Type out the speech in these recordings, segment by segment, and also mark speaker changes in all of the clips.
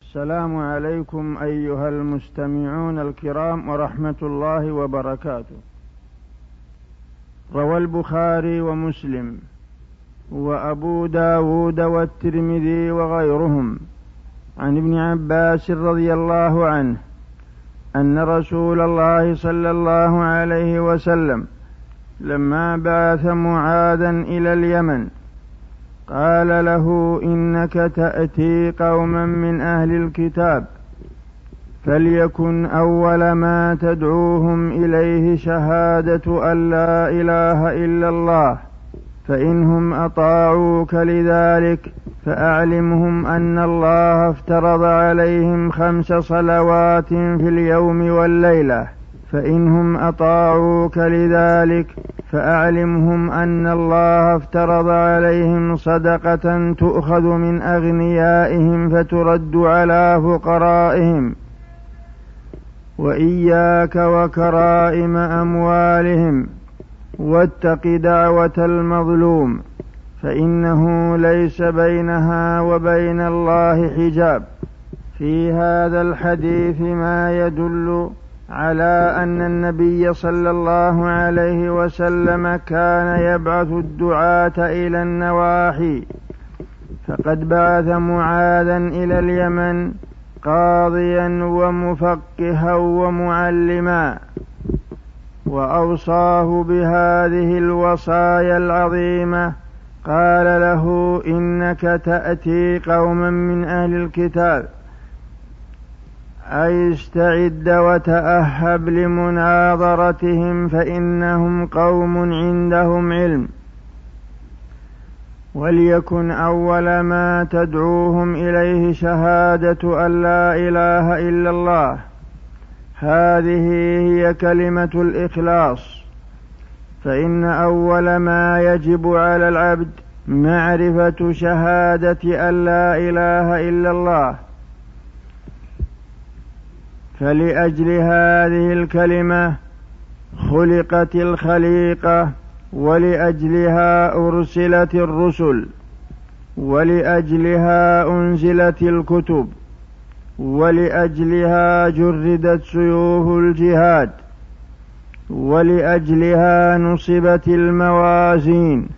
Speaker 1: السلام عليكم أيها المستمعون الكرام ورحمة الله وبركاته. روى البخاري ومسلم وأبو داود والترمذي وغيرهم عن ابن عباس رضي الله عنه أن رسول الله صلى الله عليه وسلم لما بعث معاذا إلى اليمن قال له: إنك تأتي قوما من أهل الكتاب، فليكن أول ما تدعوهم إليه شهادة أن لا إله إلا الله، فإنهم أطاعوك لذلك فأعلمهم أن الله افترض عليهم 5 صلوات في اليوم والليلة، فإنهم أطاعوك لذلك فأعلمهم أن الله افترض عليهم صدقة تؤخذ من أغنيائهم فترد على فقرائهم، وإياك وكرائم أموالهم، واتق دعوة المظلوم، فإنه ليس بينها وبين الله حجاب. في هذا الحديث ما يدل على أن النبي صلى الله عليه وسلم كان يبعث الدعاة إلى النواحي، فقد بعث معاذا إلى اليمن قاضيا ومفقها ومعلما، وأوصاه بهذه الوصايا العظيمة. قال له: إنك تأتي قوما من أهل الكتاب، أي استعد وتأهب لمناظرتهم، فإنهم قوم عندهم علم، وليكن أول ما تدعوهم إليه شهادة أن لا إله إلا الله. هذه هي كلمة الإخلاص، فإن أول ما يجب على العبد معرفة شهادة أن لا إله إلا الله، فلأجل هذه الكلمة خلقت الخليقة، ولأجلها أرسلت الرسل، ولأجلها أنزلت الكتب، ولأجلها جردت سيوف الجهاد، ولأجلها نصبت الموازين،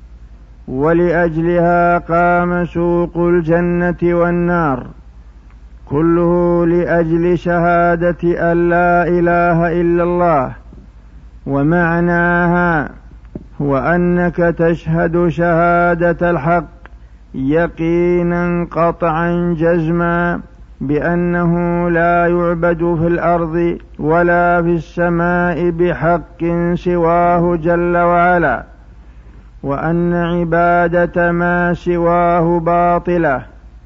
Speaker 1: ولأجلها قام سوق الجنة والنار، كله لأجل شهادة أن لا إله إلا الله. ومعناها هو أنك تشهد شهادة الحق يقينا قطعا جزما بأنه لا يعبد في الأرض ولا في السماء بحق سواه جل وعلا، وأن عبادة ما سواه باطلة.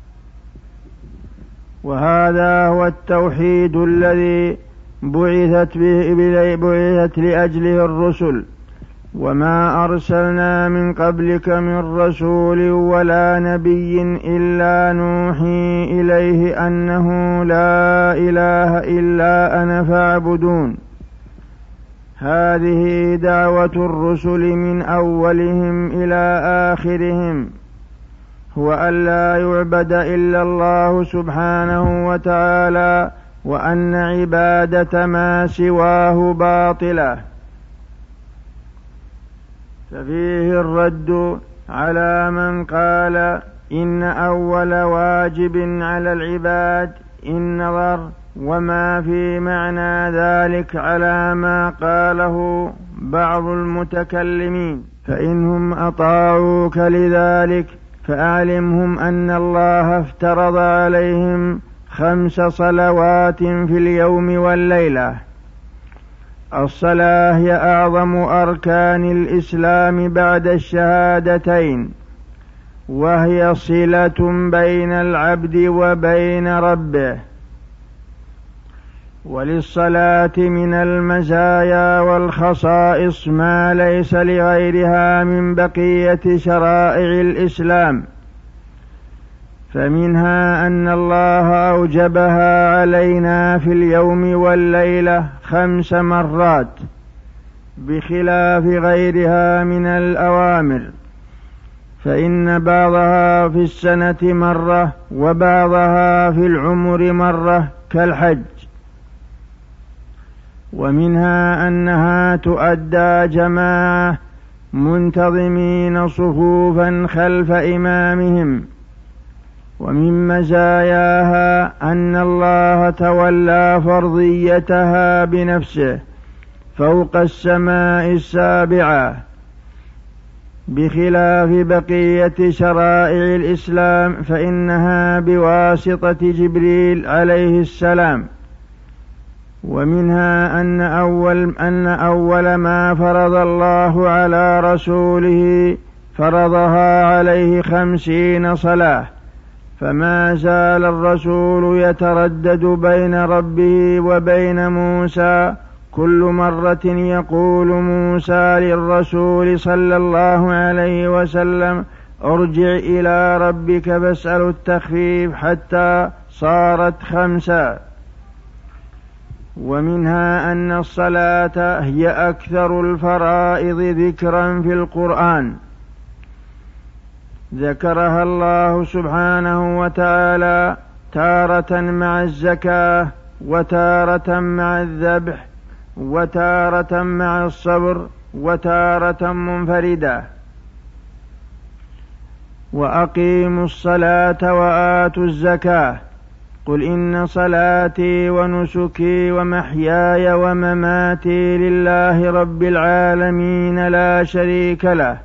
Speaker 1: وهذا هو التوحيد الذي بعثت لأجله الرسل، وما أرسلنا من قبلك من رسول ولا نبي إلا نوحي إليه أنه لا إله إلا أنا فاعبدون. هذه دعوة الرسل من أولهم إلى آخرهم، هو أن لا يعبد إلا الله سبحانه وتعالى، وأن عبادة ما سواه باطلة. ففيه الرد على من قال إن أول واجب على العباد النظر، وما في معنى ذلك على ما قاله بعض المتكلمين، فإنهم أطاعوك لذلك فأعلمهم أن الله افترض عليهم 5 صلوات في اليوم والليلة. الصلاة هي أعظم أركان الإسلام بعد الشهادتين، وهي صلة بين العبد وبين ربه. وللصلاة من المزايا والخصائص ما ليس لغيرها من بقية شرائع الإسلام، فمنها أن الله أوجبها علينا في اليوم والليلة 5 مرات بخلاف غيرها من الأوامر، فإن بعضها في السنة مرة وبعضها في العمر مرة كالحج. ومنها أنها تؤدى جماعة منتظمين صفوفا خلف إمامهم. ومن مزاياها أن الله تولى فرضيتها بنفسه فوق السماء السابعة، بخلاف بقية شرائع الإسلام فإنها بواسطة جبريل عليه السلام. ومنها أن أول ما فرض الله على رسوله فرضها عليه 50 صلاة، فما زال الرسول يتردد بين ربه وبين موسى، كل مرة يقول موسى للرسول صلى الله عليه وسلم: ارجع إلى ربك فاسأل التخفيف، حتى صارت 5. ومنها أن الصلاة هي أكثر الفرائض ذكرا في القرآن، ذكرها الله سبحانه وتعالى تارة مع الزكاة، وتارة مع الذبح، وتارة مع الصبر، وتارة منفردة. وأقيموا الصلاة وآتوا الزكاة، قل إن صلاتي ونسكي ومحياي ومماتي لله رب العالمين لا شريك له،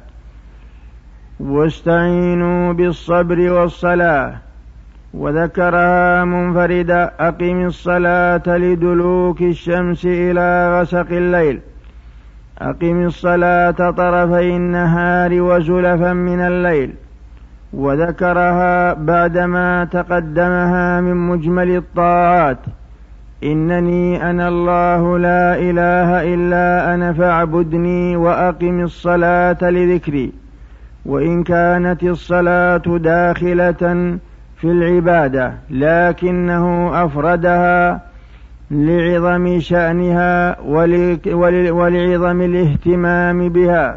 Speaker 1: واستعينوا بالصبر والصلاة. وذكرها منفردة: أقم الصلاة لدلوك الشمس إلى غسق الليل، أقم الصلاة طرفي النهار وزلفا من الليل. وذكرها بعدما تقدمها من مجمل الطاعات: إنني أنا الله لا إله إلا أنا فاعبدني وأقم الصلاة لذكري. وإن كانت الصلاة داخلة في العبادة لكنه أفردها لعظم شأنها ولعظم الاهتمام بها.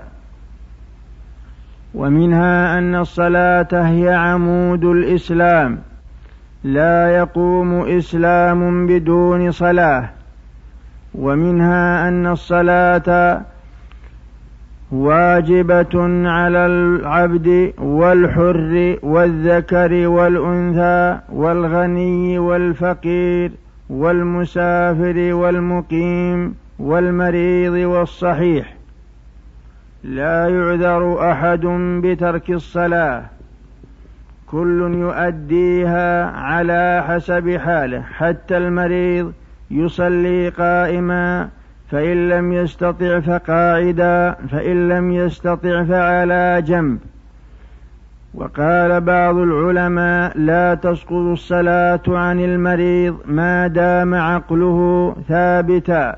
Speaker 1: ومنها أن الصلاة هي عمود الإسلام، لا يقوم إسلام بدون صلاة. ومنها أن الصلاة واجبة على العبد والحر والذكر والأنثى والغني والفقير والمسافر والمقيم والمريض والصحيح، لا يعذر أحد بترك الصلاة، كل يؤديها على حسب حاله، حتى المريض يصلي قائما، فإن لم يستطع فقاعدا، فإن لم يستطع فعلى جنب. وقال بعض العلماء: لا تسقط الصلاة عن المريض ما دام عقله ثابتا،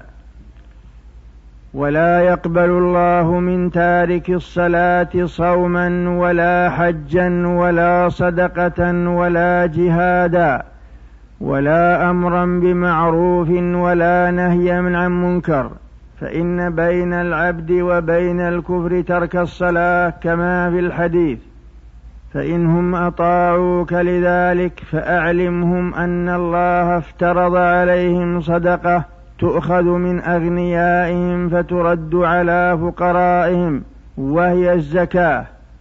Speaker 1: ولا يقبل الله من تارك الصلاة صوما ولا حجا ولا صدقة ولا جهادا ولا أمرا بمعروف ولا نهيا عن منكر، فإن بين العبد وبين الكفر ترك الصلاة، كما في الحديث: فإنهم أطاعوك لذلك فأعلمهم أن الله افترض عليهم صدقة تؤخذ من أغنيائهم فترد على فقرائهم، وهي الزكاة،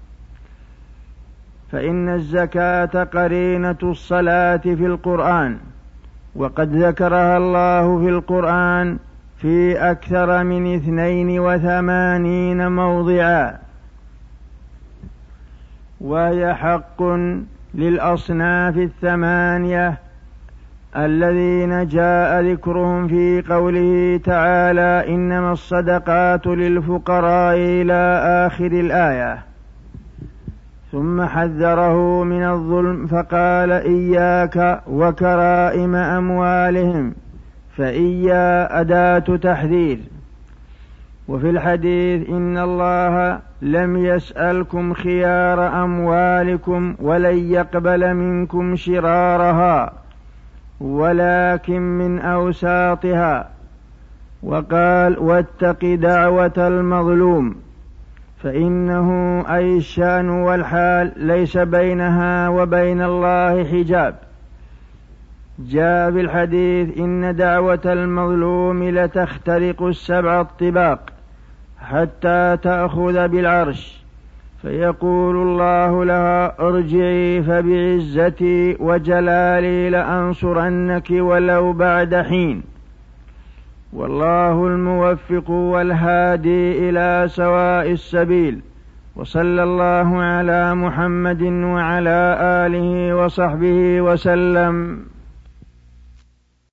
Speaker 1: فإن الزكاة قرينة الصلاة في القرآن، وقد ذكرها الله في القرآن في أكثر من 82 موضعا، وهي حق للأصناف 8 الذين جاء ذكرهم في قوله تعالى: إنما الصدقات للفقراء إلى آخر الآية. ثم حذره من الظلم فقال: إياك وكرائم أموالهم، فإيا أداة تحذير. وفي الحديث: إن الله لم يسألكم خيار أموالكم ولن يقبل منكم شرارها، ولكن من أوساطها. وقال: واتق دعوة المظلوم، فإنه أي الشأن والحال ليس بينها وبين الله حجاب. جاء في الحديث: إن دعوة المظلوم لتخترق 7 الطباق حتى تأخذ بالعرش، فيقول الله لها: ارجعي فبعزتي وجلالي لأنصرنك ولو بعد حين. والله الموفق والهادي إلى سواء السبيل. وصلى الله على محمد وعلى آله وصحبه وسلم.